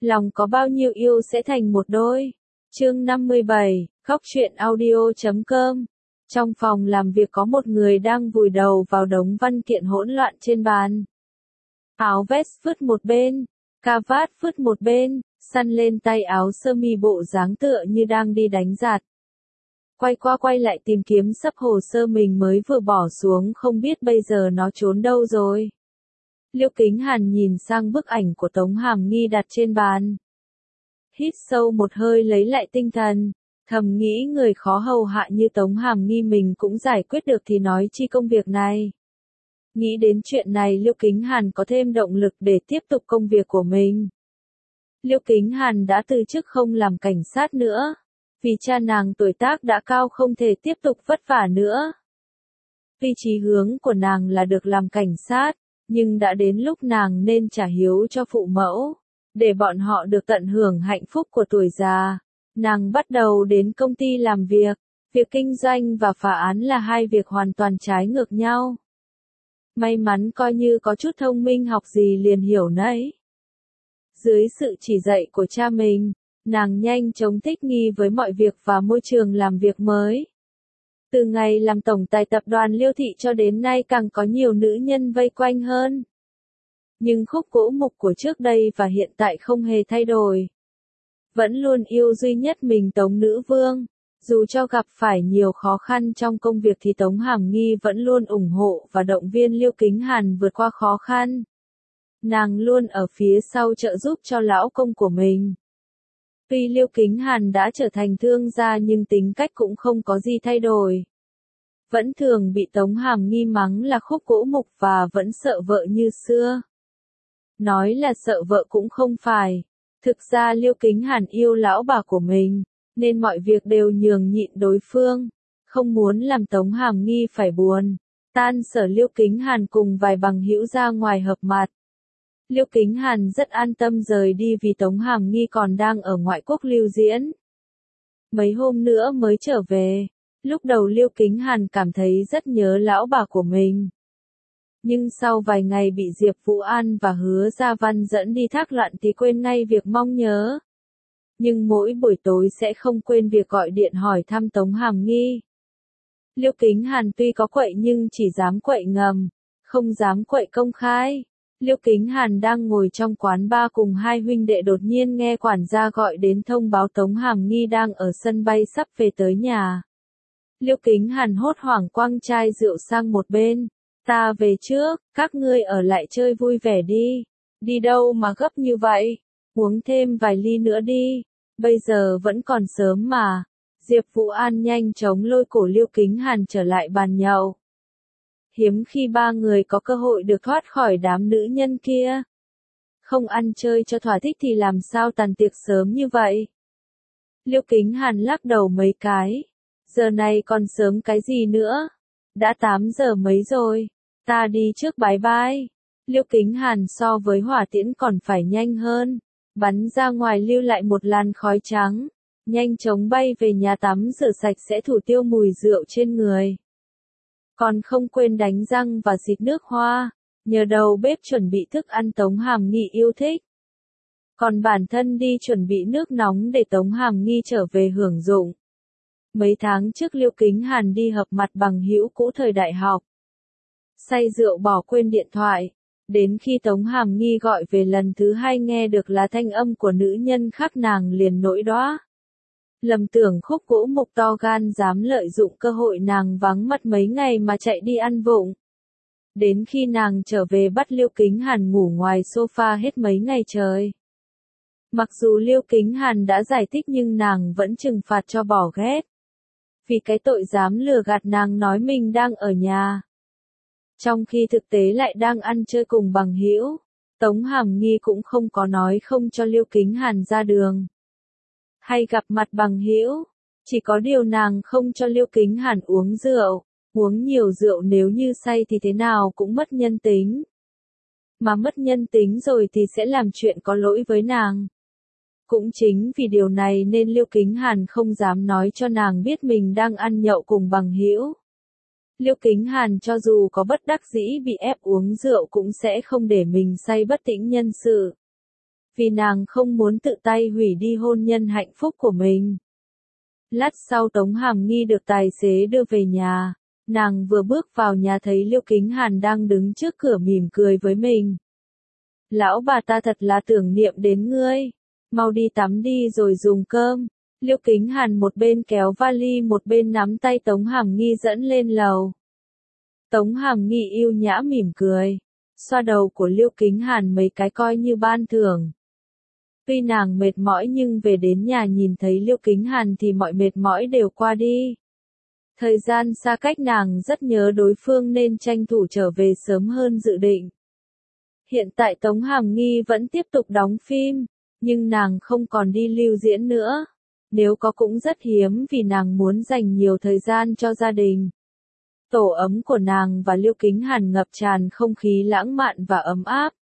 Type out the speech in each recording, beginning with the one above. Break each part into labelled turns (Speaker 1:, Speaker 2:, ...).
Speaker 1: lòng có bao nhiêu yêu sẽ thành một đôi. Chương 57, khóc chuyện audio.com. Trong phòng làm việc có một người đang vùi đầu vào đống văn kiện hỗn loạn trên bàn. Áo vest vứt một bên, cà vạt vứt một bên, săn lên tay áo sơ mi bộ dáng tựa như đang đi đánh giạt. Quay qua quay lại tìm kiếm sấp hồ sơ mình mới vừa bỏ xuống, không biết bây giờ nó trốn đâu rồi. Liêu Kính Hàn nhìn sang bức ảnh của Tống Hàm Nghi đặt trên bàn. Hít sâu một hơi lấy lại tinh thần, thầm nghĩ người khó hầu hạ như Tống Hàm Nghi mình cũng giải quyết được thì nói chi công việc này. Nghĩ đến chuyện này Liêu Kính Hàn có thêm động lực để tiếp tục công việc của mình. Liêu Kính Hàn đã từ chức không làm cảnh sát nữa, vì cha nàng tuổi tác đã cao không thể tiếp tục vất vả nữa. Vì chí hướng của nàng là được làm cảnh sát, nhưng đã đến lúc nàng nên trả hiếu cho phụ mẫu, để bọn họ được tận hưởng hạnh phúc của tuổi già. Nàng bắt đầu đến công ty làm việc, việc kinh doanh và phá án là hai việc hoàn toàn trái ngược nhau. May mắn coi như có chút thông minh học gì liền hiểu nấy. Dưới sự chỉ dạy của cha mình, nàng nhanh chóng thích nghi với mọi việc và môi trường làm việc mới. Từ ngày làm tổng tài tập đoàn Liêu Thị cho đến nay càng có nhiều nữ nhân vây quanh hơn. Nhưng khúc gỗ mục của trước đây và hiện tại không hề thay đổi. Vẫn luôn yêu duy nhất mình Tống Nữ Vương. Dù cho gặp phải nhiều khó khăn trong công việc thì Tống Hàm Nghi vẫn luôn ủng hộ và động viên Liêu Kính Hàn vượt qua khó khăn. Nàng luôn ở phía sau trợ giúp cho lão công của mình. Tuy Liêu Kính Hàn đã trở thành thương gia nhưng tính cách cũng không có gì thay đổi. Vẫn thường bị Tống Hàm Nghi mắng là khúc gỗ mục và vẫn sợ vợ như xưa. Nói là sợ vợ cũng không phải. Thực ra Liêu Kính Hàn yêu lão bà của mình, nên mọi việc đều nhường nhịn đối phương, không muốn làm Tống Hàm Nghi phải buồn. Tan sở Liêu Kính Hàn cùng vài bằng hữu ra ngoài họp mặt. Liêu Kính Hàn rất an tâm rời đi vì Tống Hàm Nghi còn đang ở ngoại quốc lưu diễn. Mấy hôm nữa mới trở về, lúc đầu Liêu Kính Hàn cảm thấy rất nhớ lão bà của mình. Nhưng sau vài ngày bị Diệp Vũ An và Hứa Gia Văn dẫn đi thác loạn thì quên ngay việc mong nhớ. Nhưng mỗi buổi tối sẽ không quên việc gọi điện hỏi thăm Tống Hàm Nghi. Liêu Kính Hàn tuy có quậy nhưng chỉ dám quậy ngầm, không dám quậy công khai. Liêu Kính Hàn đang ngồi trong quán bar cùng hai huynh đệ đột nhiên nghe quản gia gọi đến thông báo Tống Hàm Nghi đang ở sân bay sắp về tới nhà. Liêu Kính Hàn hốt hoảng quăng chai rượu sang một bên. Ta về trước, các ngươi ở lại chơi vui vẻ đi. Đi đâu mà gấp như vậy? Uống thêm vài ly nữa đi. Bây giờ vẫn còn sớm mà. Diệp Vũ An nhanh chóng lôi cổ Liêu Kính Hàn trở lại bàn nhậu. Hiếm khi ba người có cơ hội được thoát khỏi đám nữ nhân kia. Không ăn chơi cho thỏa thích thì làm sao tàn tiệc sớm như vậy? Liêu Kính Hàn lắc đầu mấy cái. Giờ này còn sớm cái gì nữa? Đã 8 giờ mấy rồi. Ta đi trước bye bye. Liêu Kính Hàn so với hỏa tiễn còn phải nhanh hơn. Bắn ra ngoài lưu lại một làn khói trắng. Nhanh chóng bay về nhà tắm rửa sạch sẽ thủ tiêu mùi rượu trên người. Còn không quên đánh răng và xịt nước hoa. Nhờ đầu bếp chuẩn bị thức ăn Tống Hàm Nghi yêu thích. Còn bản thân đi chuẩn bị nước nóng để Tống Hàm Nghi trở về hưởng dụng. Mấy tháng trước Liêu Kính Hàn đi họp mặt bằng hữu cũ thời đại học. Say rượu bỏ quên điện thoại. Đến khi Tống Hàm Nghi gọi về lần thứ hai nghe được là thanh âm của nữ nhân khác nàng liền nổi đoá. Lầm tưởng khúc gỗ mục to gan dám lợi dụng cơ hội nàng vắng mặt mấy ngày mà chạy đi ăn vụng. Đến khi nàng trở về bắt Liêu Kính Hàn ngủ ngoài sofa hết mấy ngày trời. Mặc dù Liêu Kính Hàn đã giải thích nhưng nàng vẫn trừng phạt cho bỏ ghét. Vì cái tội dám lừa gạt nàng nói mình đang ở nhà. Trong khi thực tế lại đang ăn chơi cùng bằng hữu, Tống Hàm Nghi cũng không có nói không cho Liêu Kính Hàn ra đường. Hay gặp mặt bằng hữu, chỉ có điều nàng không cho Liêu Kính Hàn uống rượu, uống nhiều rượu nếu như say thì thế nào cũng mất nhân tính. Mà mất nhân tính rồi thì sẽ làm chuyện có lỗi với nàng. Cũng chính vì điều này nên Liêu Kính Hàn không dám nói cho nàng biết mình đang ăn nhậu cùng bằng hữu. Liêu Kính Hàn cho dù có bất đắc dĩ bị ép uống rượu cũng sẽ không để mình say bất tỉnh nhân sự. vì nàng không muốn tự tay hủy đi hôn nhân hạnh phúc của mình. Lát sau Tống Hàm Nghi được tài xế đưa về nhà, nàng vừa bước vào nhà thấy Liêu Kính Hàn đang đứng trước cửa mỉm cười với mình. Lão bà ta thật là tưởng niệm đến ngươi, mau đi tắm đi rồi dùng cơm. Liêu Kính Hàn một bên kéo vali một bên nắm tay Tống Hàm Nghi dẫn lên lầu. Tống Hàm Nghi yêu nhã mỉm cười, xoa đầu của Liêu Kính Hàn mấy cái coi như ban thưởng. Tuy nàng mệt mỏi nhưng về đến nhà nhìn thấy Liêu Kính Hàn thì mọi mệt mỏi đều qua đi. Thời gian xa cách nàng rất nhớ đối phương nên tranh thủ trở về sớm hơn dự định. Hiện tại Tống Hàm Nghi vẫn tiếp tục đóng phim, nhưng nàng không còn đi lưu diễn nữa. Nếu có cũng rất hiếm vì nàng muốn dành nhiều thời gian cho gia đình. Tổ ấm của nàng và Liêu Kính Hàn ngập tràn không khí lãng mạn và ấm áp.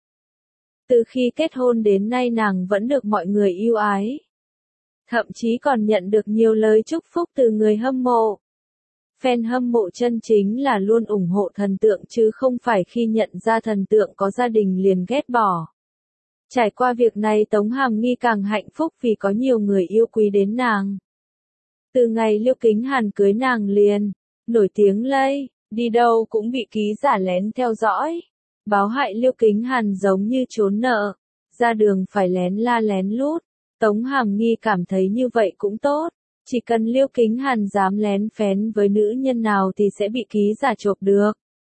Speaker 1: Từ khi kết hôn đến nay nàng vẫn được mọi người yêu ái. Thậm chí còn nhận được nhiều lời chúc phúc từ người hâm mộ. Fan hâm mộ chân chính là luôn ủng hộ thần tượng chứ không phải khi nhận ra thần tượng có gia đình liền ghét bỏ. Trải qua việc này Tống Hàm Nghi càng hạnh phúc vì có nhiều người yêu quý đến nàng. Từ ngày Liêu Kính Hàn cưới nàng liền, nổi tiếng lây, đi đâu cũng bị ký giả lén theo dõi. Báo hại Liêu Kính Hàn giống như trốn nợ, ra đường phải lén la lén lút. Tống Hàm Nghi cảm thấy như vậy cũng tốt, chỉ cần Liêu Kính Hàn dám lén phén với nữ nhân nào thì sẽ bị ký giả chộp được.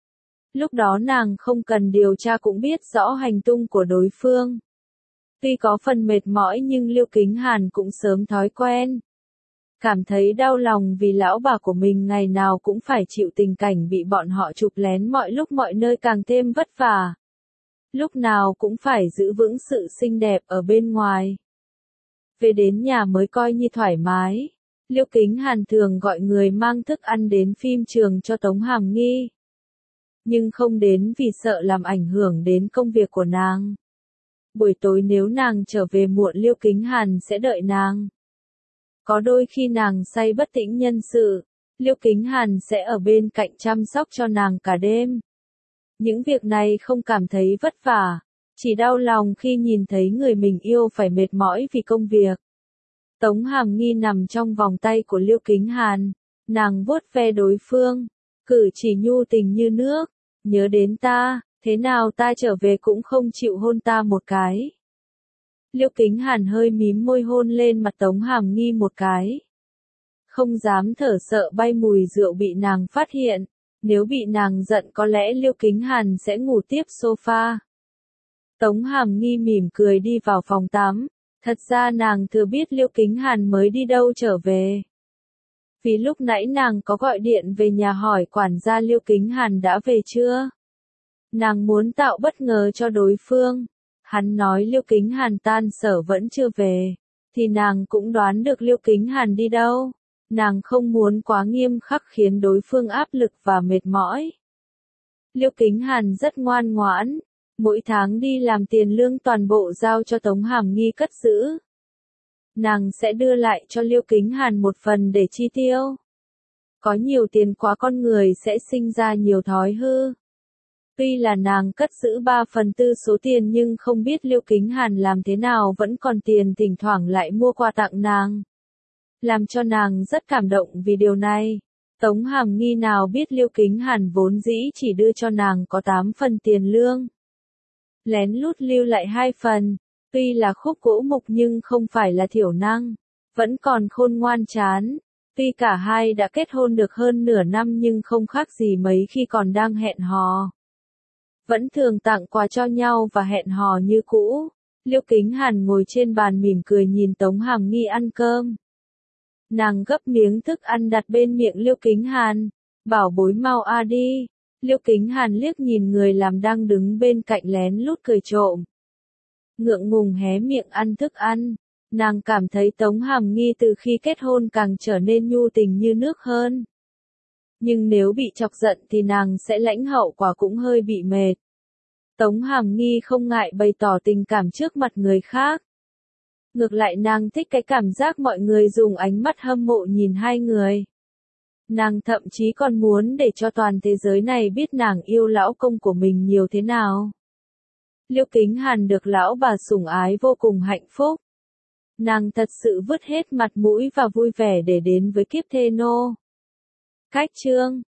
Speaker 1: Lúc đó nàng không cần điều tra cũng biết rõ hành tung của đối phương. Tuy có phần mệt mỏi nhưng Liêu Kính Hàn cũng sớm thói quen. Cảm thấy đau lòng vì lão bà của mình ngày nào cũng phải chịu tình cảnh bị bọn họ chụp lén mọi lúc mọi nơi càng thêm vất vả. Lúc nào cũng phải giữ vững sự xinh đẹp ở bên ngoài. Về đến nhà mới coi như thoải mái. Liêu Kính Hàn thường gọi người mang thức ăn đến phim trường cho Tống Hàm Nghi. Nhưng không đến vì sợ làm ảnh hưởng đến công việc của nàng. Buổi tối nếu nàng trở về muộn Liêu Kính Hàn sẽ đợi nàng. Có đôi khi nàng say bất tỉnh nhân sự, Liêu Kính Hàn sẽ ở bên cạnh chăm sóc cho nàng cả đêm. Những việc này không cảm thấy vất vả, chỉ đau lòng khi nhìn thấy người mình yêu phải mệt mỏi vì công việc. Tống Hàm Nghi nằm trong vòng tay của Liêu Kính Hàn, nàng vuốt ve đối phương, cử chỉ nhu tình như nước, nhớ đến ta, thế nào ta trở về cũng không chịu hôn ta một cái. Liêu Kính Hàn hơi mím môi hôn lên mặt Tống Hàm Nghi một cái. Không dám thở sợ bay mùi rượu bị nàng phát hiện, nếu bị nàng giận có lẽ Liêu Kính Hàn sẽ ngủ tiếp sofa. Tống Hàm Nghi mỉm cười đi vào phòng tắm, thật ra nàng thừa biết Liêu Kính Hàn mới đi đâu trở về. Vì lúc nãy nàng có gọi điện về nhà hỏi quản gia Liêu Kính Hàn đã về chưa. Nàng muốn tạo bất ngờ cho đối phương. Hắn nói Liêu Kính Hàn tan sở vẫn chưa về, thì nàng cũng đoán được Liêu Kính Hàn đi đâu. Nàng không muốn quá nghiêm khắc khiến đối phương áp lực và mệt mỏi. Liêu Kính Hàn rất ngoan ngoãn, mỗi tháng đi làm tiền lương toàn bộ giao cho Tống Hàm Nghi cất giữ. Nàng sẽ đưa lại cho Liêu Kính Hàn một phần để chi tiêu. Có nhiều tiền quá con người sẽ sinh ra nhiều thói hư. Tuy là nàng cất giữ 3/4 số tiền nhưng không biết Liêu Kính Hàn làm thế nào vẫn còn tiền thỉnh thoảng lại mua quà tặng nàng. Làm cho nàng rất cảm động vì điều này. Tống Hàm Nghi nào biết Liêu Kính Hàn vốn dĩ chỉ đưa cho nàng có 8 phần tiền lương. Lén lút lưu lại 2 phần, tuy là khúc gỗ mục nhưng không phải là thiểu năng, vẫn còn khôn ngoan chán. Tuy cả hai đã kết hôn được hơn nửa năm nhưng không khác gì mấy khi còn đang hẹn hò. Vẫn thường tặng quà cho nhau và hẹn hò như cũ. Liêu Kính Hàn ngồi trên bàn mỉm cười nhìn Tống Hàm Nghi ăn cơm. Nàng gấp miếng thức ăn đặt bên miệng Liêu Kính Hàn, bảo bối mau đi. Liêu Kính Hàn liếc nhìn người làm đang đứng bên cạnh lén lút cười trộm. Ngượng ngùng hé miệng ăn thức ăn, nàng cảm thấy Tống Hàm Nghi từ khi kết hôn càng trở nên nhu tình như nước hơn. Nhưng nếu bị chọc giận thì nàng sẽ lãnh hậu quả cũng hơi bị mệt. Tống Hàm Nghi không ngại bày tỏ tình cảm trước mặt người khác. Ngược lại nàng thích cái cảm giác mọi người dùng ánh mắt hâm mộ nhìn hai người. Nàng thậm chí còn muốn để cho toàn thế giới này biết nàng yêu lão công của mình nhiều thế nào. Liễu Kính Hàn được lão bà sủng ái vô cùng hạnh phúc. Nàng thật sự vứt hết mặt mũi và vui vẻ để đến với kiếp thê nô. Khách trương